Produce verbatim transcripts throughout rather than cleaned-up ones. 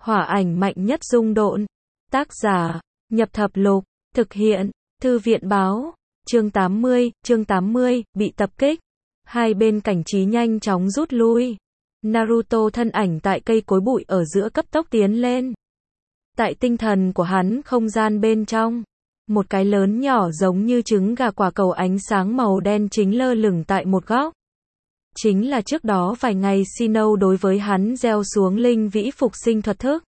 Hỏa ảnh mạnh nhất dung độn. Tác giả, Nhập Thập Lục. Thực hiện, Thư viện báo. Chương tám mươi, chương tám mươi, bị tập kích. Hai bên cảnh trí nhanh chóng rút lui. Naruto thân ảnh tại cây cối bụi ở giữa cấp tốc tiến lên. Tại tinh thần của hắn không gian bên trong. Một cái lớn nhỏ giống như trứng gà quả cầu ánh sáng màu đen chính lơ lửng tại một góc. Chính là trước đó vài ngày Shino đối với hắn gieo xuống linh vĩ phục sinh thuật thức.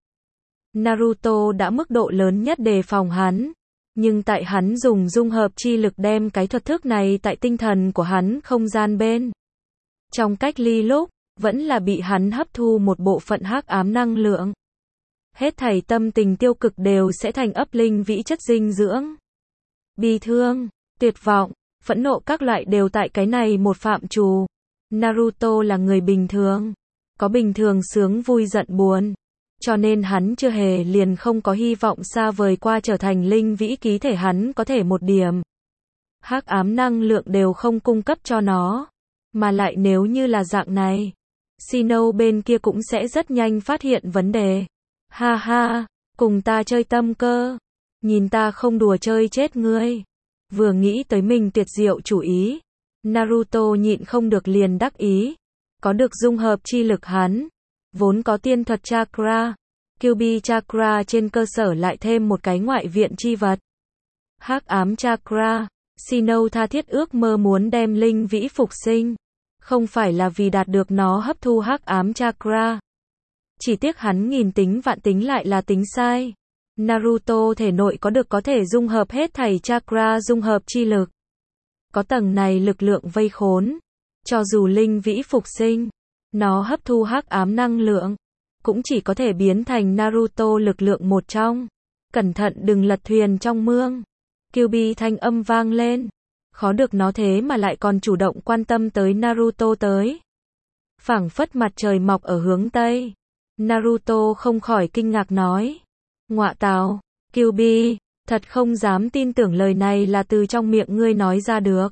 Naruto đã mức độ lớn nhất đề phòng hắn. Nhưng tại hắn dùng dung hợp chi lực đem cái thuật thức này tại tinh thần của hắn không gian bên. Trong cách ly lúc, vẫn là bị hắn hấp thu một bộ phận hắc ám năng lượng. Hết thảy tâm tình tiêu cực đều sẽ thành ấp linh vĩ chất dinh dưỡng. Bi thương, tuyệt vọng, phẫn nộ các loại đều tại cái này một phạm trù. Naruto là người bình thường. Có bình thường sướng vui giận buồn. Cho nên hắn chưa hề liền không có hy vọng xa vời qua trở thành linh vĩ ký thể hắn có thể một điểm. Hắc ám năng lượng đều không cung cấp cho nó. Mà lại nếu như là dạng này. Shino bên kia cũng sẽ rất nhanh phát hiện vấn đề. Ha ha, cùng ta chơi tâm cơ. Nhìn ta không đùa chơi chết ngươi. Vừa nghĩ tới mình tuyệt diệu chủ ý. Naruto nhịn không được liền đắc ý. Có được dung hợp chi lực hắn. Vốn có tiên thuật chakra. Kyuubi chakra trên cơ sở lại thêm một cái ngoại viện chi vật. Hắc ám chakra. Shino tha thiết ước mơ muốn đem linh vĩ phục sinh. Không phải là vì đạt được nó hấp thu hắc ám chakra. Chỉ tiếc hắn nghìn tính vạn tính lại là tính sai. Naruto thể nội có được có thể dung hợp hết thảy chakra dung hợp chi lực. Có tầng này lực lượng vây khốn. Cho dù linh vĩ phục sinh, nó hấp thu hắc ám năng lượng, cũng chỉ có thể biến thành Naruto lực lượng một trong. Cẩn thận đừng lật thuyền trong mương. Kyuubi thanh âm vang lên. Khó được nó thế mà lại còn chủ động quan tâm tới Naruto tới. Phảng phất mặt trời mọc ở hướng Tây. Naruto không khỏi kinh ngạc nói. Ngọa tào, Kyuubi, thật không dám tin tưởng lời này là từ trong miệng ngươi nói ra được.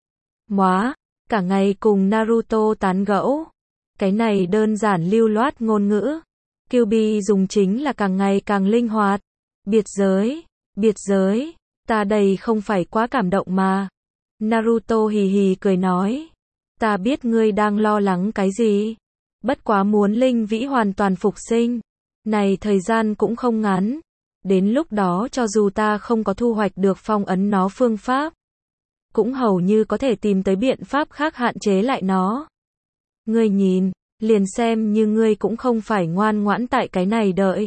Móa, cả ngày cùng Naruto tán gẫu. Cái này đơn giản lưu loát ngôn ngữ. Kyuubi dùng chính là càng ngày càng linh hoạt. Biệt giới, biệt giới, ta đây không phải quá cảm động mà. Naruto hì hì cười nói. Ta biết ngươi đang lo lắng cái gì. Bất quá muốn linh vĩ hoàn toàn phục sinh. Này thời gian cũng không ngắn. Đến lúc đó cho dù ta không có thu hoạch được phong ấn nó phương pháp. Cũng hầu như có thể tìm tới biện pháp khác hạn chế lại nó. Ngươi nhìn, liền xem như ngươi cũng không phải ngoan ngoãn tại cái này đợi.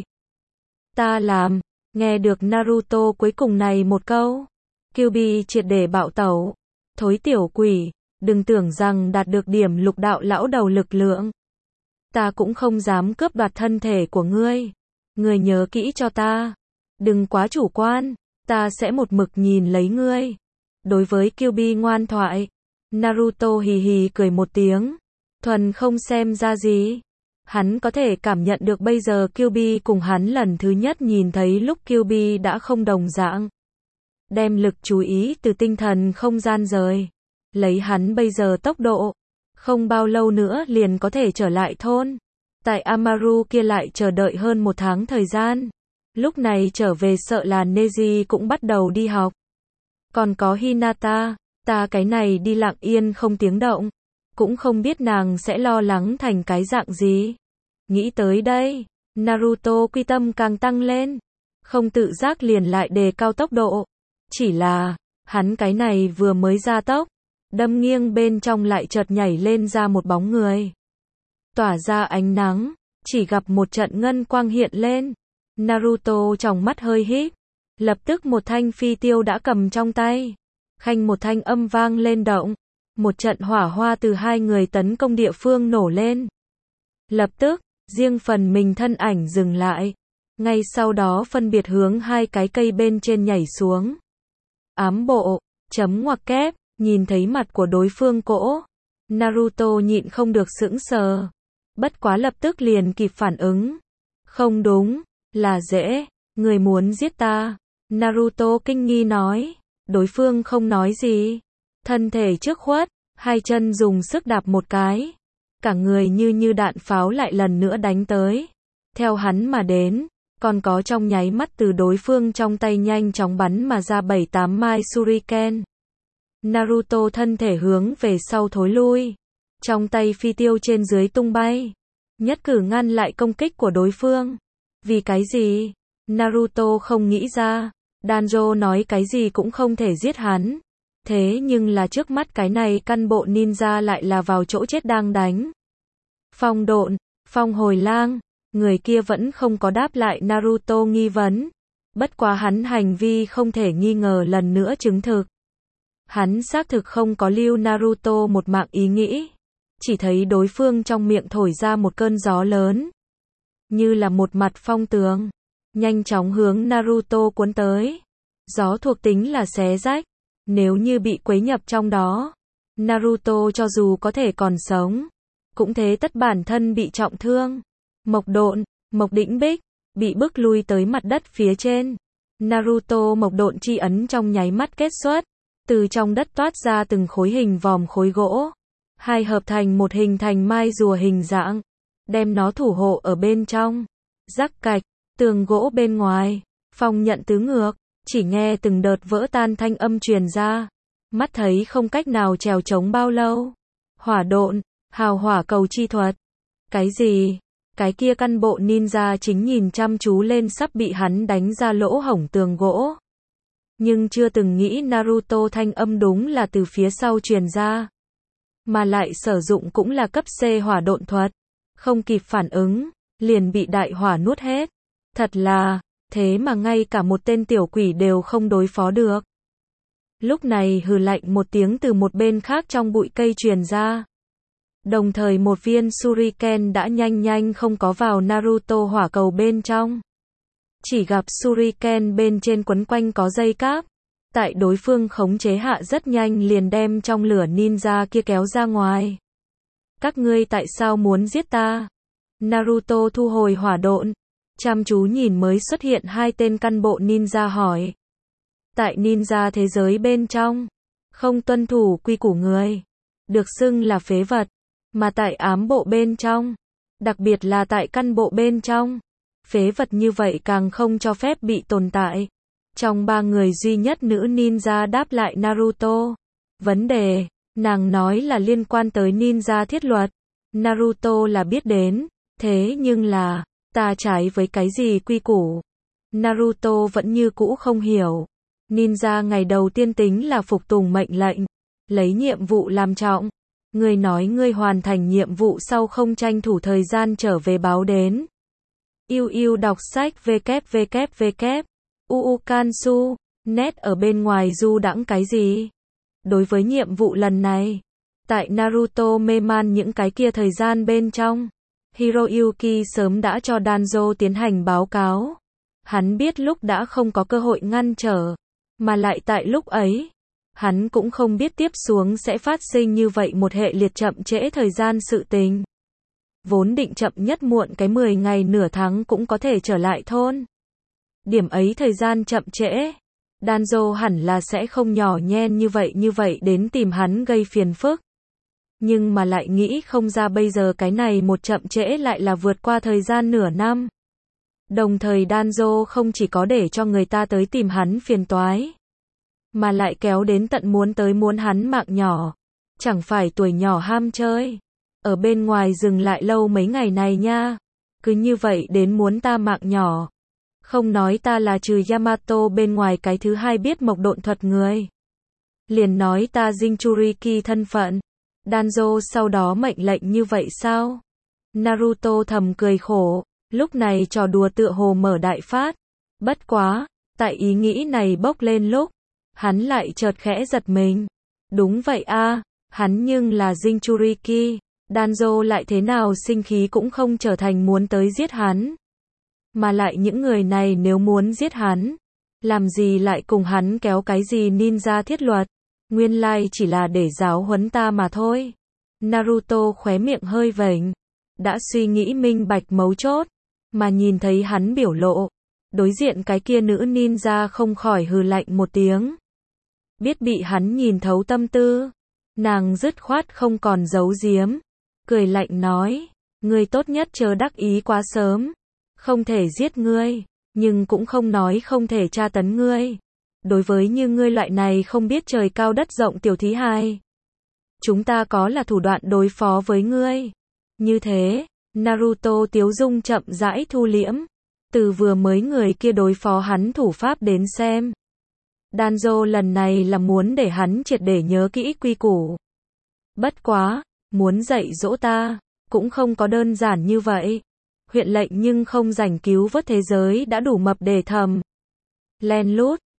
Ta làm, nghe được Naruto cuối cùng này một câu. Kyuubi triệt để bạo tẩu. Thối tiểu quỷ, đừng tưởng rằng đạt được điểm lục đạo lão đầu lực lượng. Ta cũng không dám cướp đoạt thân thể của ngươi. Ngươi nhớ kỹ cho ta. Đừng quá chủ quan, ta sẽ một mực nhìn lấy ngươi. Đối với Kyuubi ngoan thoại, Naruto hì hì cười một tiếng. Thuần không xem ra gì. Hắn có thể cảm nhận được bây giờ Kyuubi cùng hắn lần thứ nhất nhìn thấy lúc Kyuubi đã không đồng dạng. Đem lực chú ý từ tinh thần không gian rời. Lấy hắn bây giờ tốc độ. Không bao lâu nữa liền có thể trở lại thôn. Tại Amaru kia lại chờ đợi hơn một tháng thời gian. Lúc này trở về sợ là Neji cũng bắt đầu đi học. Còn có Hinata, ta cái này đi lặng yên không tiếng động. Cũng không biết nàng sẽ lo lắng thành cái dạng gì. Nghĩ tới đây, Naruto quy tâm càng tăng lên. Không tự giác liền lại đề cao tốc độ. Chỉ là, hắn cái này vừa mới ra tốc. Đâm nghiêng bên trong lại chợt nhảy lên ra một bóng người. Tỏa ra ánh nắng, chỉ gặp một trận ngân quang hiện lên. Naruto trong mắt hơi híp. Lập tức một thanh phi tiêu đã cầm trong tay. Khanh một thanh âm vang lên động. Một trận hỏa hoa từ hai người tấn công địa phương nổ lên. Lập tức, riêng phần mình thân ảnh dừng lại. Ngay sau đó phân biệt hướng hai cái cây bên trên nhảy xuống. Ám bộ, chấm ngoặc kép, nhìn thấy mặt của đối phương cỗ. Naruto nhịn không được sững sờ. Bất quá lập tức liền kịp phản ứng. Không đúng, là dễ, người muốn giết ta. Naruto kinh nghi nói. Đối phương không nói gì. Thân thể trước khuất, hai chân dùng sức đạp một cái. Cả người như như đạn pháo lại lần nữa đánh tới. theo hắn mà đến, còn có trong nháy mắt từ đối phương trong tay nhanh chóng bắn mà ra bảy tám mai shuriken. Naruto thân thể hướng về sau thối lui, trong tay phi tiêu trên dưới tung bay, nhất cử ngăn lại công kích của đối phương. Vì cái gì? Naruto không nghĩ ra, Danzo nói cái gì cũng không thể giết hắn. Thế nhưng là trước mắt cái này căn bộ ninja lại là vào chỗ chết đang đánh. Phong độn, phong hồi lang, người kia vẫn không có đáp lại Naruto nghi vấn. Bất quá hắn hành vi không thể nghi ngờ lần nữa chứng thực. Hắn xác thực không có lưu Naruto một mạng ý nghĩ. Chỉ thấy đối phương trong miệng thổi ra một cơn gió lớn. Như là một mặt phong tường. Nhanh chóng hướng Naruto cuốn tới. Gió thuộc tính là xé rách. Nếu như bị quấy nhập trong đó, Naruto cho dù có thể còn sống, cũng thế tất bản thân bị trọng thương. Mộc độn, mộc đĩnh bích, bị bức lui tới mặt đất phía trên. Naruto mộc độn chi ấn trong nháy mắt kết xuất, từ trong đất toát ra từng khối hình vòm khối gỗ. Hai hợp thành một hình thành mai rùa hình dạng, đem nó thủ hộ ở bên trong. Rắc cạch, tường gỗ bên ngoài, phong nhận tứ ngược. Chỉ nghe từng đợt vỡ tan thanh âm truyền ra, mắt thấy không cách nào trèo chống bao lâu. Hỏa độn, hào hỏa cầu chi thuật. Cái gì? Cái kia căn bộ ninja chính nhìn chăm chú lên sắp bị hắn đánh ra lỗ hổng tường gỗ. Nhưng chưa từng nghĩ Naruto thanh âm đúng là từ phía sau truyền ra. Mà lại sử dụng cũng là cấp C hỏa độn thuật. Không kịp phản ứng, liền bị đại hỏa nuốt hết. Thật là... Thế mà ngay cả một tên tiểu quỷ đều không đối phó được. Lúc này hừ lạnh một tiếng từ một bên khác trong bụi cây truyền ra. Đồng thời một viên shuriken đã nhanh nhanh không có vào Naruto hỏa cầu bên trong. Chỉ gặp shuriken bên trên quấn quanh có dây cáp. Tại đối phương khống chế hạ rất nhanh liền đem trong lửa ninja kia kéo ra ngoài. Các ngươi tại sao muốn giết ta? Naruto thu hồi hỏa độn. Chăm chú nhìn mới xuất hiện hai tên căn bộ ninja hỏi. Tại ninja thế giới bên trong, không tuân thủ quy củ người, được xưng là phế vật. Mà tại ám bộ bên trong, đặc biệt là tại căn bộ bên trong, phế vật như vậy càng không cho phép bị tồn tại. Trong ba người duy nhất nữ ninja đáp lại Naruto. Vấn đề, nàng nói là liên quan tới ninja thiết luật. Naruto là biết đến, thế nhưng là... Ta trái với cái gì quy củ? Naruto vẫn như cũ không hiểu. Ninja ngày đầu tiên tính là phục tùng mệnh lệnh, lấy nhiệm vụ làm trọng. Ngươi nói ngươi hoàn thành nhiệm vụ sau không tranh thủ thời gian trở về báo đến. Yêu yêu đọc sách www. Uukansu, net ở bên ngoài du đãng cái gì? Đối với nhiệm vụ lần này, tại Naruto mê man những cái kia thời gian bên trong, Hiroyuki sớm đã cho Danzo tiến hành báo cáo. Hắn biết lúc đã không có cơ hội ngăn trở, mà lại tại lúc ấy, hắn cũng không biết tiếp xuống sẽ phát sinh như vậy một hệ liệt chậm trễ thời gian sự tình. Vốn định chậm nhất muộn cái mười ngày nửa tháng cũng có thể trở lại thôn. Điểm ấy thời gian chậm trễ, Danzo hẳn là sẽ không nhỏ nhen như vậy như vậy đến tìm hắn gây phiền phức. Nhưng mà lại nghĩ không ra bây giờ cái này một chậm trễ lại là vượt qua thời gian nửa năm. Đồng thời Danzo không chỉ có để cho người ta tới tìm hắn phiền toái, mà lại kéo đến tận muốn tới muốn hắn mạng nhỏ. Chẳng phải tuổi nhỏ ham chơi, ở bên ngoài dừng lại lâu mấy ngày này nha. Cứ như vậy đến muốn ta mạng nhỏ. Không nói ta là trừ Yamato bên ngoài cái thứ hai biết mộc độn thuật người. Liền nói ta Jinchuriki thân phận. Danzo sau đó mệnh lệnh như vậy sao? Naruto thầm cười khổ, lúc này trò đùa tựa hồ mở đại phát. Bất quá, tại ý nghĩ này bốc lên lúc, hắn lại chợt khẽ giật mình. Đúng vậy a, hắn nhưng là Jinchuriki, Danzo lại thế nào sinh khí cũng không trở thành muốn tới giết hắn. Mà lại những người này nếu muốn giết hắn, làm gì lại cùng hắn kéo cái gì ninja thiết luật. Nguyên lai chỉ là để giáo huấn ta mà thôi. Naruto khóe miệng hơi vểnh, đã suy nghĩ minh bạch mấu chốt, mà nhìn thấy hắn biểu lộ, đối diện cái kia nữ ninja không khỏi hừ lạnh một tiếng. Biết bị hắn nhìn thấu tâm tư, nàng dứt khoát không còn giấu giếm, cười lạnh nói, ngươi tốt nhất chớ đắc ý quá sớm. không thể giết ngươi, nhưng cũng không nói không thể tra tấn ngươi. Đối với như ngươi loại này không biết trời cao đất rộng tiểu thí hài, chúng ta có là thủ đoạn đối phó với ngươi. Như thế, Naruto tiếu dung chậm rãi thu liễm. Từ vừa mới người kia đối phó hắn thủ pháp đến xem, Danzo lần này là muốn để hắn triệt để nhớ kỹ quy củ. Bất quá, muốn dạy dỗ ta, cũng không có đơn giản như vậy. Huyện lệnh nhưng không rảnh cứu vớt thế giới đã đủ mập để thầm. Len lút,